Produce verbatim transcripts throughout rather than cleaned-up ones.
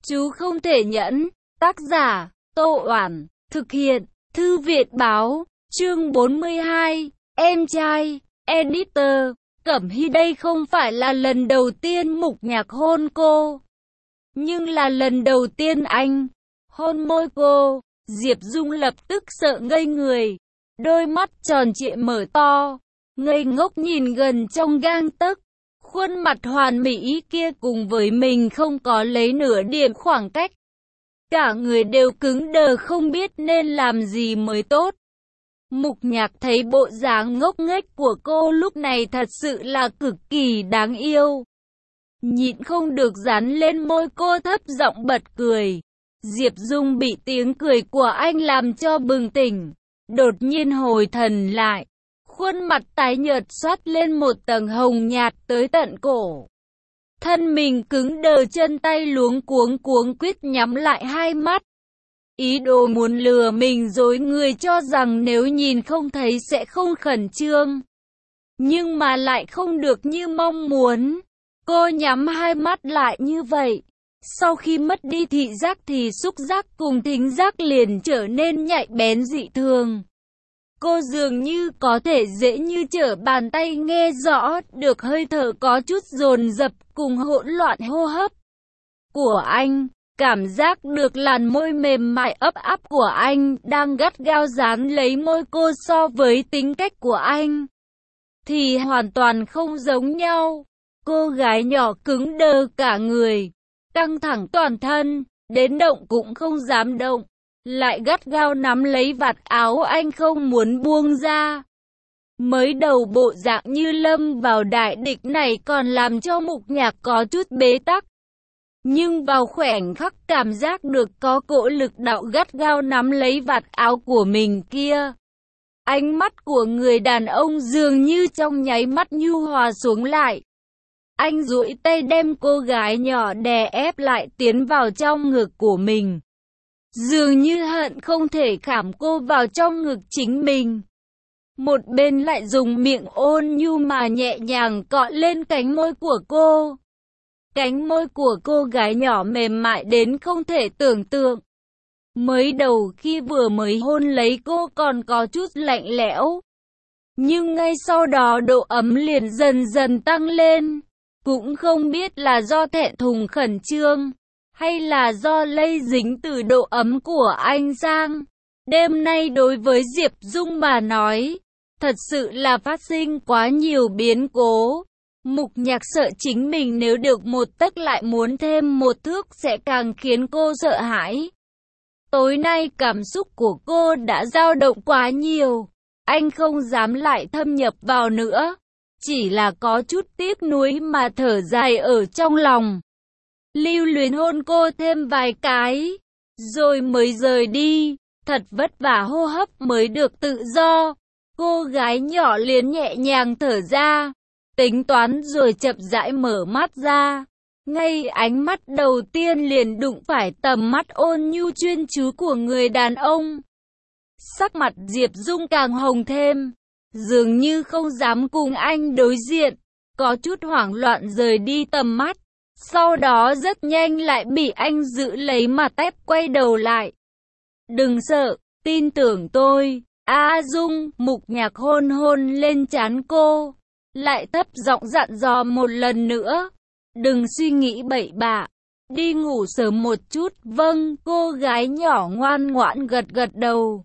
Chú không thể nhẫn. Tác giả, Tô Oản. Thực hiện, Thư viện báo. Chương bốn mươi hai. Em trai. Editor. Cẩm Hy, đây không phải là lần đầu tiên Mục Nhạc hôn cô, nhưng là lần đầu tiên anh hôn môi cô. Diệp Dung lập tức sợ ngây người, đôi mắt tròn trịa mở to, ngây ngốc nhìn gần trong gang tấc. Khuôn mặt hoàn mỹ kia cùng với mình không có lấy nửa điểm khoảng cách. Cả người đều cứng đờ không biết nên làm gì mới tốt. Mục Nhạc thấy bộ dáng ngốc nghếch của cô lúc này thật sự là cực kỳ đáng yêu. Nhịn không được dán lên môi cô, thấp giọng bật cười. Diệp Dung bị tiếng cười của anh làm cho bừng tỉnh, đột nhiên hồi thần lại. Khuôn mặt tái nhợt xoát lên một tầng hồng nhạt tới tận cổ. Thân mình cứng đờ, chân tay luống cuống cuống quýt nhắm lại hai mắt. Ý đồ muốn lừa mình dối người cho rằng nếu nhìn không thấy sẽ không khẩn trương. Nhưng mà lại không được như mong muốn. Cô nhắm hai mắt lại như vậy. Sau khi mất đi thị giác thì xúc giác cùng thính giác liền trở nên nhạy bén dị thường. Cô dường như có thể dễ như trở bàn tay nghe rõ được hơi thở có chút dồn dập cùng hỗn loạn hô hấp của anh. Cảm giác được làn môi mềm mại ấp áp của anh đang gắt gao dán lấy môi cô, so với tính cách của anh thì hoàn toàn không giống nhau. Cô gái nhỏ cứng đờ cả người, căng thẳng toàn thân, đến động cũng không dám động, lại gắt gao nắm lấy vạt áo anh không muốn buông ra. Mới đầu bộ dạng như lâm vào đại địch này còn làm cho Mục Nhạc có chút bế tắc. Nhưng vào khoảnh khắc cảm giác được có cỗ lực đạo gắt gao nắm lấy vạt áo của mình kia, ánh mắt của người đàn ông dường như trong nháy mắt nhu hòa xuống lại. Anh duỗi tay đem cô gái nhỏ đè ép lại tiến vào trong ngực của mình, dường như hận không thể khảm cô vào trong ngực chính mình. Một bên lại dùng miệng ôn nhu mà nhẹ nhàng cọ lên cánh môi của cô. Cánh môi của cô gái nhỏ mềm mại đến không thể tưởng tượng. Mới đầu khi vừa mới hôn lấy cô còn có chút lạnh lẽo, nhưng ngay sau đó độ ấm liền dần dần tăng lên. Cũng không biết là do thẹn thùng khẩn trương, hay là do lây dính từ độ ấm của anh Giang. Đêm nay đối với Diệp Dung mà nói, thật sự là phát sinh quá nhiều biến cố. Mục Nhạc sợ chính mình nếu được một tấc lại muốn thêm một thước sẽ càng khiến cô sợ hãi. Tối nay cảm xúc của cô đã dao động quá nhiều, anh không dám lại thâm nhập vào nữa, chỉ là có chút tiếc nuối mà thở dài ở trong lòng. Lưu luyến hôn cô thêm vài cái, rồi mới rời đi, thật vất vả hô hấp mới được tự do. Cô gái nhỏ liền nhẹ nhàng thở ra, tính toán rồi chậm rãi mở mắt ra. Ngay ánh mắt đầu tiên liền đụng phải tầm mắt ôn nhu chuyên chú của người đàn ông. Sắc mặt Diệp Dung càng hồng thêm, dường như không dám cùng anh đối diện, có chút hoảng loạn rời đi tầm mắt. Sau đó rất nhanh lại bị anh giữ lấy mà tép quay đầu lại. Đừng sợ, tin tưởng tôi. A Dung. Mục Nhạc hôn hôn lên trán cô, lại thấp giọng dặn dò một lần nữa. Đừng suy nghĩ bậy bạ, đi ngủ sớm một chút. Vâng. Cô gái nhỏ ngoan ngoãn gật gật đầu,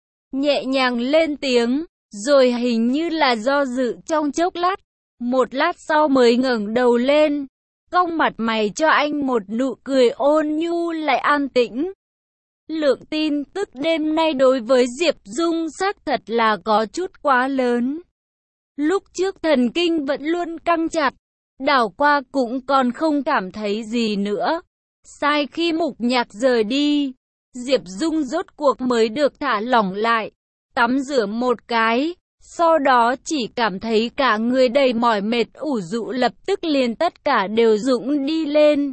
nhẹ nhàng lên tiếng, rồi hình như là do dự trong chốc lát, một lát sau mới ngẩng đầu lên, cong mặt mày cho anh một nụ cười ôn nhu lại an tĩnh. Lượng tin tức đêm nay đối với Diệp Dung xác thật là có chút quá lớn. Lúc trước thần kinh vẫn luôn căng chặt, đảo qua cũng còn không cảm thấy gì nữa. Sai khi Mục Nhạc rời đi, Diệp Dung rốt cuộc mới được thả lỏng lại, tắm rửa một cái, sau đó chỉ cảm thấy cả người đầy mỏi mệt ủ rũ, lập tức liền tất cả đều dũng đi lên.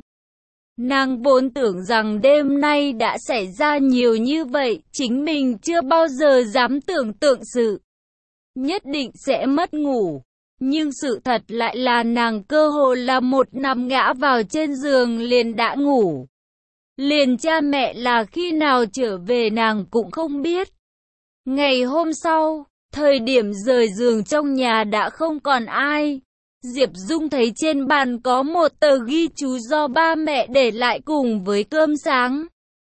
Nàng vốn tưởng rằng đêm nay đã xảy ra nhiều như vậy, chính mình chưa bao giờ dám tưởng tượng sự nhất định sẽ mất ngủ. Nhưng sự thật lại là nàng cơ hồ là một nằm ngã vào trên giường liền đã ngủ. liền cha mẹ là khi nào trở về nàng cũng không biết. Ngày hôm sau, thời điểm rời giường trong nhà đã không còn ai. Diệp Dung thấy trên bàn có một tờ ghi chú do ba mẹ để lại cùng với cơm sáng.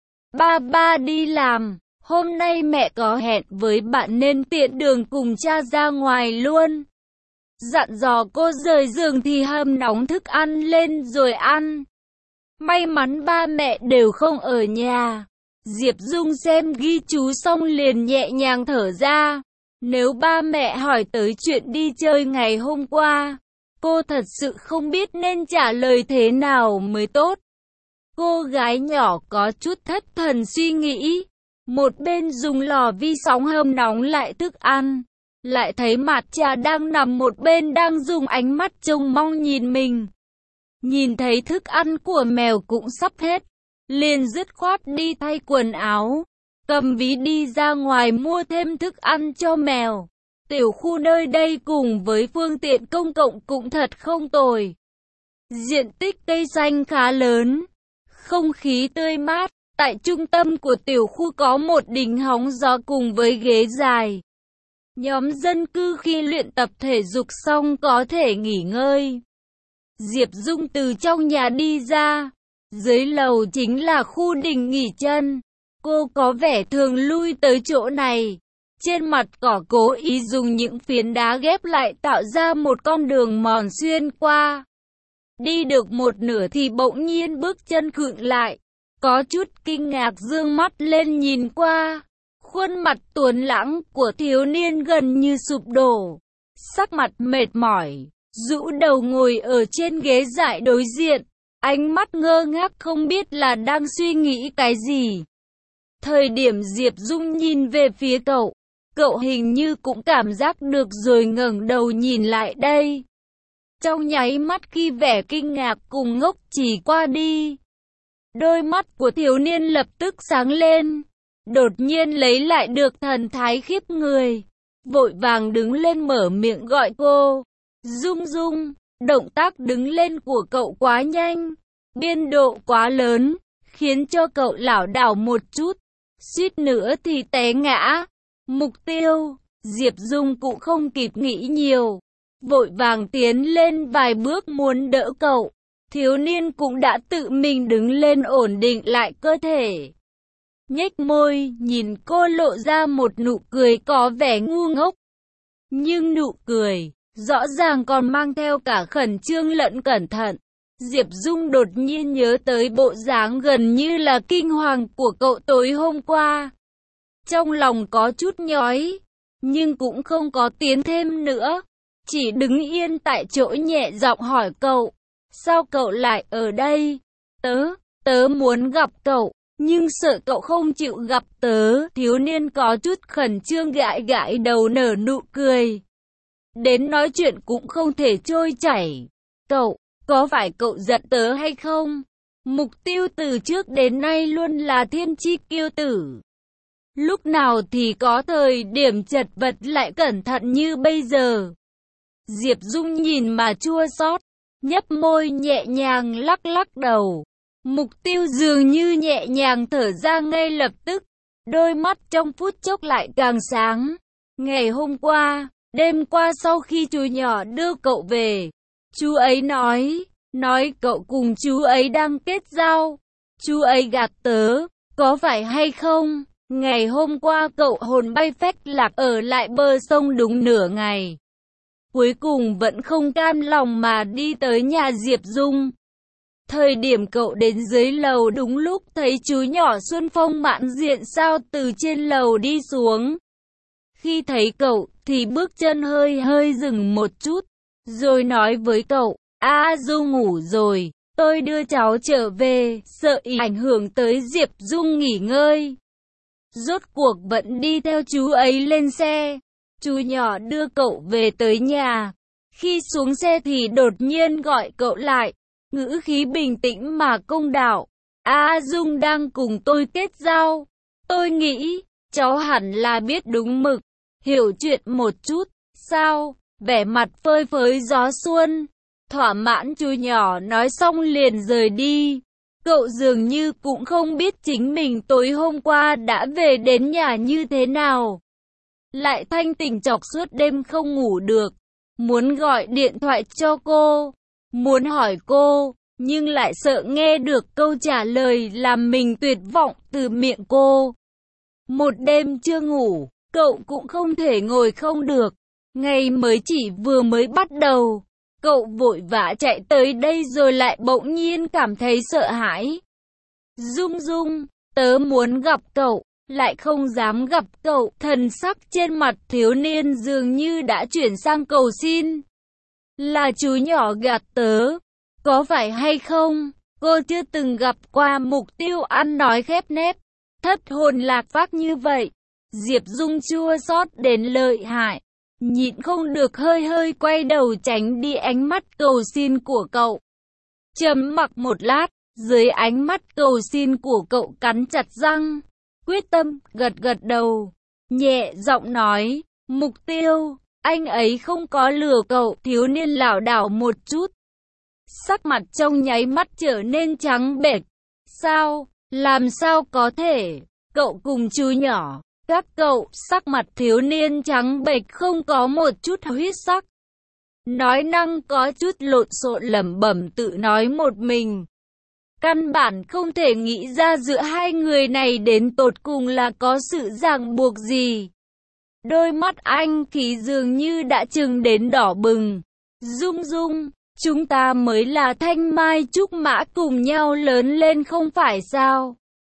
Ba ba đi làm, hôm nay mẹ có hẹn với bạn nên tiện đường cùng cha ra ngoài luôn. Dặn dò cô rời giường thì hâm nóng thức ăn lên rồi ăn. May mắn ba mẹ đều không ở nhà. Diệp Dung xem ghi chú xong liền nhẹ nhàng thở ra. Nếu ba mẹ hỏi tới chuyện đi chơi ngày hôm qua, cô thật sự không biết nên trả lời thế nào mới tốt. Cô gái nhỏ có chút thất thần suy nghĩ. Một bên dùng lò vi sóng hâm nóng lại thức ăn. Lại thấy mặt cha đang nằm một bên đang dùng ánh mắt trông mong nhìn mình. Nhìn thấy thức ăn của mèo cũng sắp hết, liền dứt khoát đi thay quần áo, cầm ví đi ra ngoài mua thêm thức ăn cho mèo. Tiểu khu nơi đây cùng với phương tiện công cộng cũng thật không tồi. Diện tích cây xanh khá lớn, không khí tươi mát. Tại trung tâm của tiểu khu có một đình hóng gió cùng với ghế dài. Nhóm dân cư khi luyện tập thể dục xong có thể nghỉ ngơi. Diệp Dung từ trong nhà đi ra. Dưới lầu chính là khu đình nghỉ chân. Cô có vẻ thường lui tới chỗ này. Trên mặt cỏ cố ý dùng những phiến đá ghép lại tạo ra một con đường mòn xuyên qua. Đi được một nửa thì bỗng nhiên bước chân khựng lại. Có chút kinh ngạc dương mắt lên nhìn qua. Khuôn mặt tuấn lãng của thiếu niên gần như sụp đổ. Sắc mặt mệt mỏi, rũ đầu ngồi ở trên ghế dại đối diện. Ánh mắt ngơ ngác không biết là đang suy nghĩ cái gì. Thời điểm Diệp Dung nhìn về phía cậu, cậu hình như cũng cảm giác được rồi ngẩng đầu nhìn lại đây. Trong nháy mắt khi vẻ kinh ngạc cùng ngốc chỉ qua đi, đôi mắt của thiếu niên lập tức sáng lên, đột nhiên lấy lại được thần thái khiếp người, vội vàng đứng lên mở miệng gọi cô. Dung Dung, động tác đứng lên của cậu quá nhanh, biên độ quá lớn, khiến cho cậu lảo đảo một chút, suýt nữa thì té ngã. Mục tiêu, Diệp Dung cũng không kịp nghĩ nhiều, vội vàng tiến lên vài bước muốn đỡ cậu. Thiếu niên cũng đã tự mình đứng lên ổn định lại cơ thể. Nhếch môi, nhìn cô lộ ra một nụ cười có vẻ ngu ngốc. Nhưng nụ cười, rõ ràng còn mang theo cả khẩn trương lẫn cẩn thận. Diệp Dung đột nhiên nhớ tới bộ dáng gần như là kinh hoàng của cậu tối hôm qua. Trong lòng có chút nhói, nhưng cũng không có tiến thêm nữa. Chỉ đứng yên tại chỗ nhẹ giọng hỏi cậu. Sao cậu lại ở đây? Tớ, tớ muốn gặp cậu, nhưng sợ cậu không chịu gặp tớ. Thiếu niên có chút khẩn trương gãi gãi đầu nở nụ cười. Đến nói chuyện cũng không thể trôi chảy. Cậu, có phải cậu giận tớ hay không? Mục tiêu từ trước đến nay luôn là thiên chi kiêu tử. Lúc nào thì có thời điểm chật vật lại cẩn thận như bây giờ. Diệp Dung nhìn mà chua xót, nhấp môi nhẹ nhàng lắc lắc đầu. Mục tiêu dường như nhẹ nhàng thở ra ngay lập tức. Đôi mắt trong phút chốc lại càng sáng. Ngày hôm qua, đêm qua sau khi chú nhỏ đưa cậu về, chú ấy nói, nói cậu cùng chú ấy đang kết giao. Chú ấy gạt tớ, có phải hay không? Ngày hôm qua cậu hồn bay phách lạc ở lại bờ sông đúng nửa ngày. Cuối cùng vẫn không cam lòng mà đi tới nhà Diệp Dung. Thời điểm cậu đến dưới lầu đúng lúc thấy chú nhỏ Xuân Phong mãn diện sao từ trên lầu đi xuống. Khi thấy cậu thì bước chân hơi hơi dừng một chút, rồi nói với cậu, A Dung ngủ rồi, tôi đưa cháu trở về, sợ ý ảnh hưởng tới Diệp Dung nghỉ ngơi. Rốt cuộc vẫn đi theo chú ấy lên xe. Chú nhỏ đưa cậu về tới nhà. Khi xuống xe thì đột nhiên gọi cậu lại, ngữ khí bình tĩnh mà công đạo. A Dung đang cùng tôi kết giao. Tôi nghĩ, cháu hẳn là biết đúng mực, hiểu chuyện một chút. Sao? Vẻ mặt phơi phới gió xuân. Thỏa mãn chú nhỏ nói xong liền rời đi. Cậu dường như cũng không biết chính mình tối hôm qua đã về đến nhà như thế nào. Lại thanh tỉnh chọc suốt đêm không ngủ được. Muốn gọi điện thoại cho cô, muốn hỏi cô, nhưng lại sợ nghe được câu trả lời làm mình tuyệt vọng từ miệng cô. Một đêm chưa ngủ, cậu cũng không thể ngồi không được. Ngày mới chỉ vừa mới bắt đầu, cậu vội vã chạy tới đây rồi lại bỗng nhiên cảm thấy sợ hãi. Dung Dung, tớ muốn gặp cậu, lại không dám gặp cậu. Thần sắc trên mặt thiếu niên dường như đã chuyển sang cầu xin. Là chú nhỏ gạt tớ, có phải hay không? Cô chưa từng gặp qua Mục Tiêu ăn nói khép nép, thất hồn lạc phách như vậy. Diệp Dung chua xót đến lợi hại, nhịn không được hơi hơi quay đầu tránh đi ánh mắt cầu xin của cậu. Trầm mặc một lát, dưới ánh mắt cầu xin của cậu cắn chặt răng, quyết tâm gật gật đầu, nhẹ giọng nói, Mục Tiêu, anh ấy không có lừa cậu. Thiếu niên lảo đảo một chút, sắc mặt trong nháy mắt trở nên trắng bệch. Sao, làm sao có thể, cậu cùng chú nhỏ, các cậu. Sắc mặt thiếu niên trắng bệch không có một chút huyết sắc, nói năng có chút lộn xộn lẩm bẩm tự nói một mình. Căn bản không thể nghĩ ra giữa hai người này đến tột cùng là có sự ràng buộc gì. Đôi mắt anh khí dường như đã trừng đến đỏ bừng. Dung Dung, chúng ta mới là thanh mai trúc mã cùng nhau lớn lên không phải sao?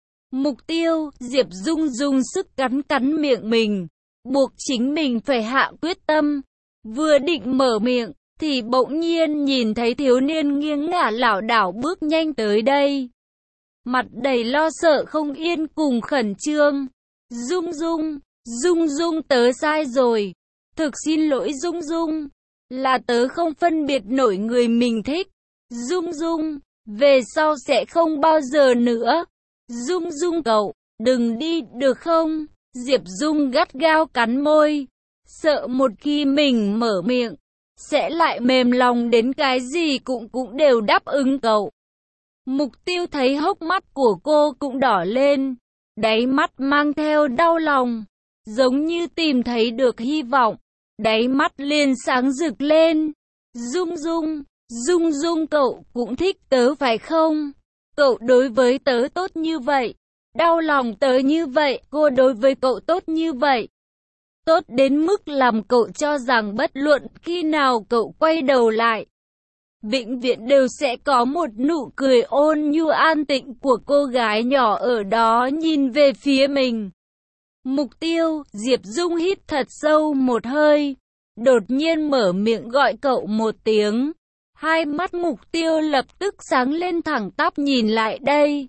Mục Tiêu, Diệp Dung dùng sức cắn cắn miệng mình, buộc chính mình phải hạ quyết tâm. Vừa định mở miệng, thì bỗng nhiên nhìn thấy thiếu niên nghiêng ngả lảo đảo bước nhanh tới đây. Mặt đầy lo sợ không yên cùng khẩn trương. Dung Dung, Dung Dung tớ sai rồi. Thực xin lỗi Dung Dung, là tớ không phân biệt nổi người mình thích. Dung Dung, về sau sẽ không bao giờ nữa. Dung Dung cậu, đừng đi được không? Diệp Dung gắt gao cắn môi, sợ một khi mình mở miệng, sẽ lại mềm lòng đến cái gì cũng cũng đều đáp ứng cậu. Mục Tiêu thấy hốc mắt của cô cũng đỏ lên, đáy mắt mang theo đau lòng, giống như tìm thấy được hy vọng, đáy mắt liền sáng rực lên. Dung Dung, Dung Dung cậu cũng thích tớ phải không? Cậu đối với tớ tốt như vậy, đau lòng tớ như vậy, cô đối với cậu tốt như vậy. Tốt đến mức làm cậu cho rằng bất luận khi nào cậu quay đầu lại, vĩnh viễn đều sẽ có một nụ cười ôn nhu an tịnh của cô gái nhỏ ở đó nhìn về phía mình. Mục Tiêu, Diệp Dung hít thật sâu một hơi, đột nhiên mở miệng gọi cậu một tiếng. Hai mắt Mục Tiêu lập tức sáng lên thẳng tắp nhìn lại đây.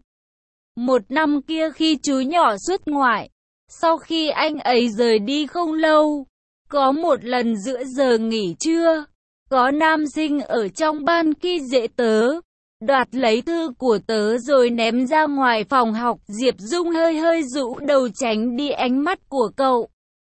Một năm kia khi chú nhỏ xuất ngoại, sau khi anh ấy rời đi không lâu, có một lần giữa giờ nghỉ trưa, có nam sinh ở trong ban khi dễ tớ, đoạt lấy thư của tớ rồi ném ra ngoài phòng học. Diệp Dung hơi hơi rũ đầu tránh đi ánh mắt của cậu,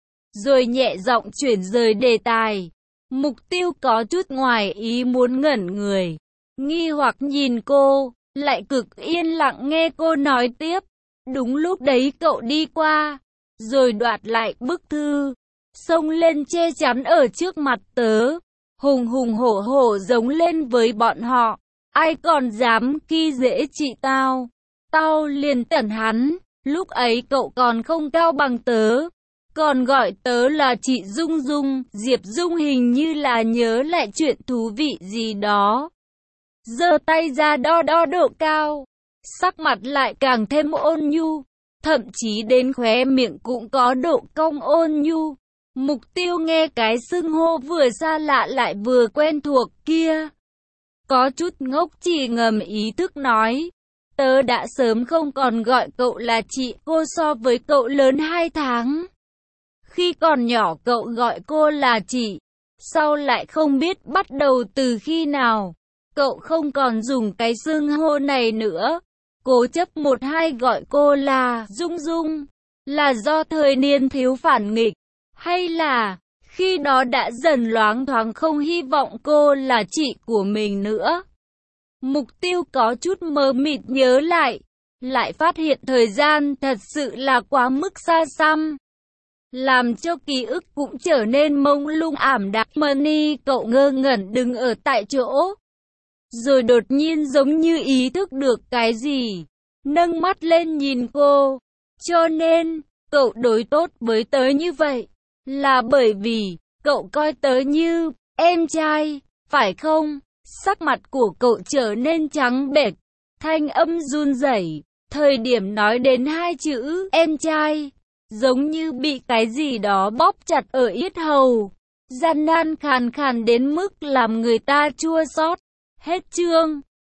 rồi nhẹ giọng chuyển rời đề tài. Mục Tiêu có chút ngoài ý muốn ngẩn người, nghi hoặc nhìn cô, lại cực yên lặng nghe cô nói tiếp. Đúng lúc đấy cậu đi qua, rồi đoạt lại bức thư, xông lên che chắn ở trước mặt tớ, hùng hùng hổ hổ giống lên với bọn họ. Ai còn dám khi dễ chị tao, tao liền tẩn hắn. Lúc ấy cậu còn không cao bằng tớ, còn gọi tớ là chị Dung Dung. Diệp Dung hình như là nhớ lại chuyện thú vị gì đó, giơ tay ra đo đo độ cao, sắc mặt lại càng thêm ôn nhu, thậm chí đến khóe miệng cũng có độ cong ôn nhu. Mục Tiêu nghe cái xưng hô vừa xa lạ lại vừa quen thuộc kia, có chút ngốc, chỉ ngầm ý thức nói, tớ đã sớm không còn gọi cậu là chị. Cô so với cậu lớn hai tháng, khi còn nhỏ cậu gọi cô là chị, sau lại không biết bắt đầu từ khi nào, cậu không còn dùng cái xưng hô này nữa, cố chấp một hai gọi cô là Dung Dung. Là do thời niên thiếu phản nghịch, hay là khi đó đã dần loáng thoáng không hy vọng cô là chị của mình nữa? Mục tiêu có chút mờ mịt nhớ lại, lại phát hiện thời gian thật sự là quá mức xa xăm, làm cho ký ức cũng trở nên mông lung ảm đạm. Money cậu ngơ ngẩn đứng ở tại chỗ, rồi đột nhiên giống như ý thức được cái gì, nâng mắt lên nhìn cô. Cho nên, cậu đối tốt với tớ như vậy, là bởi vì, cậu coi tớ như, em trai, phải không? Sắc mặt của cậu trở nên trắng bệch, thanh âm run rẩy, thời điểm nói đến hai chữ, em trai, giống như bị cái gì đó bóp chặt ở yết hầu, gian nan khàn khàn đến mức làm người ta chua xót. Hết chương.